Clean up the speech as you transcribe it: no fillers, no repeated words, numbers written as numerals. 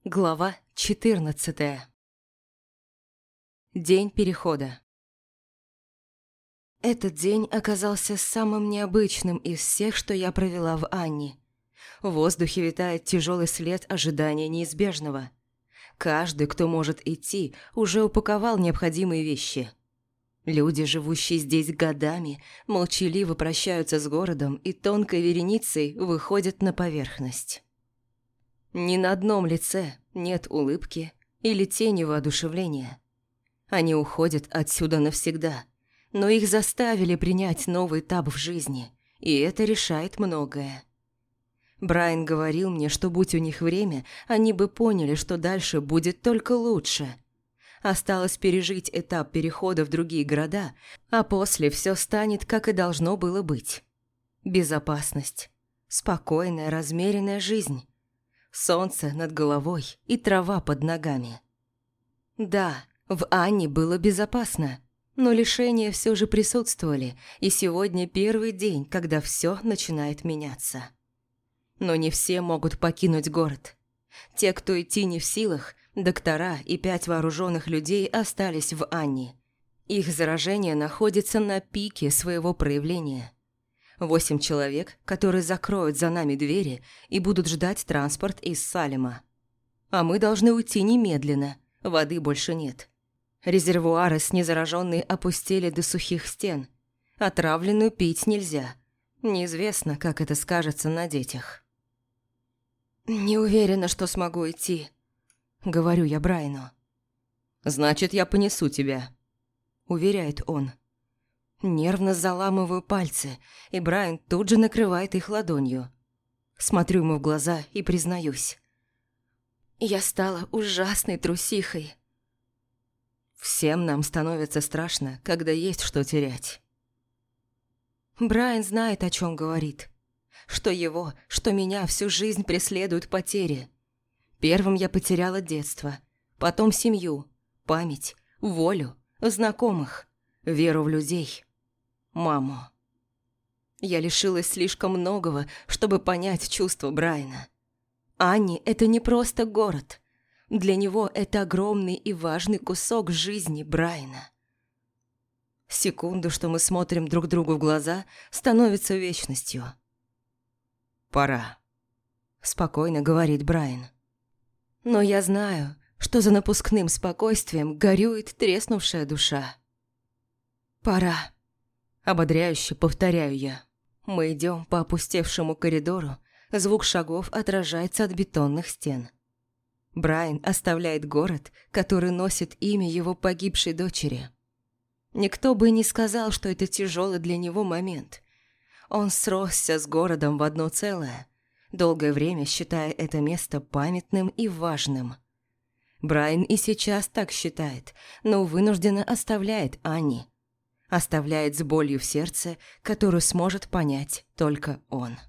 Глава 14. День перехода. Этот день оказался самым необычным из всех, что я провела в Анне. В воздухе витает тяжелый след ожидания неизбежного. Каждый, кто может идти, уже упаковал необходимые вещи. Люди, живущие здесь годами, молчаливо прощаются с городом и тонкой вереницей выходят на поверхность. Ни на одном лице нет улыбки или тени воодушевления. Они уходят отсюда навсегда, но их заставили принять новый этап в жизни, и это решает многое. Брайан говорил мне, что будь у них время, они бы поняли, что дальше будет только лучше. Осталось пережить этап перехода в другие города, а после все станет, как и должно было быть. Безопасность, спокойная, размеренная жизнь. Солнце над головой и трава под ногами. Да, в Анне было безопасно, но лишения все же присутствовали, и сегодня первый день, когда все начинает меняться. Но не все могут покинуть город. Те, кто идти не в силах, доктора и 5 вооруженных людей остались в Анне. Их заражение находится на пике своего проявления. 8 человек, которые закроют за нами двери и будут ждать транспорт из Салема. А мы должны уйти немедленно, воды больше нет. Резервуары с незараженной опустели до сухих стен. Отравленную пить нельзя. Неизвестно, как это скажется на детях. «Не уверена, что смогу идти», — говорю я Брайану. «Значит, я понесу тебя», — уверяет он. Нервно заламываю пальцы, и Брайан тут же накрывает их ладонью. Смотрю ему в глаза и признаюсь. Я стала ужасной трусихой. Всем нам становится страшно, когда есть что терять. Брайан знает, о чем говорит. Что его, что меня всю жизнь преследуют потери. Первым я потеряла детство, потом семью, память, волю, знакомых, веру в людей. Маму. Я лишилась слишком многого, чтобы понять чувства Брайана. Анни – это не просто город. Для него это огромный и важный кусок жизни Брайана. Секунду, что мы смотрим друг другу в глаза, становится вечностью. «Пора», – спокойно говорит Брайан. Но я знаю, что за напускным спокойствием горюет треснувшая душа. «Пора». Ободряюще повторяю я. Мы идем по опустевшему коридору, звук шагов отражается от бетонных стен. Брайан оставляет город, который носит имя его погибшей дочери. Никто бы и не сказал, что это тяжелый для него момент. Он сросся с городом в одно целое, долгое время считая это место памятным и важным. Брайан и сейчас так считает, но вынужденно оставляет Анни. Оставляет с болью в сердце, которую сможет понять только он.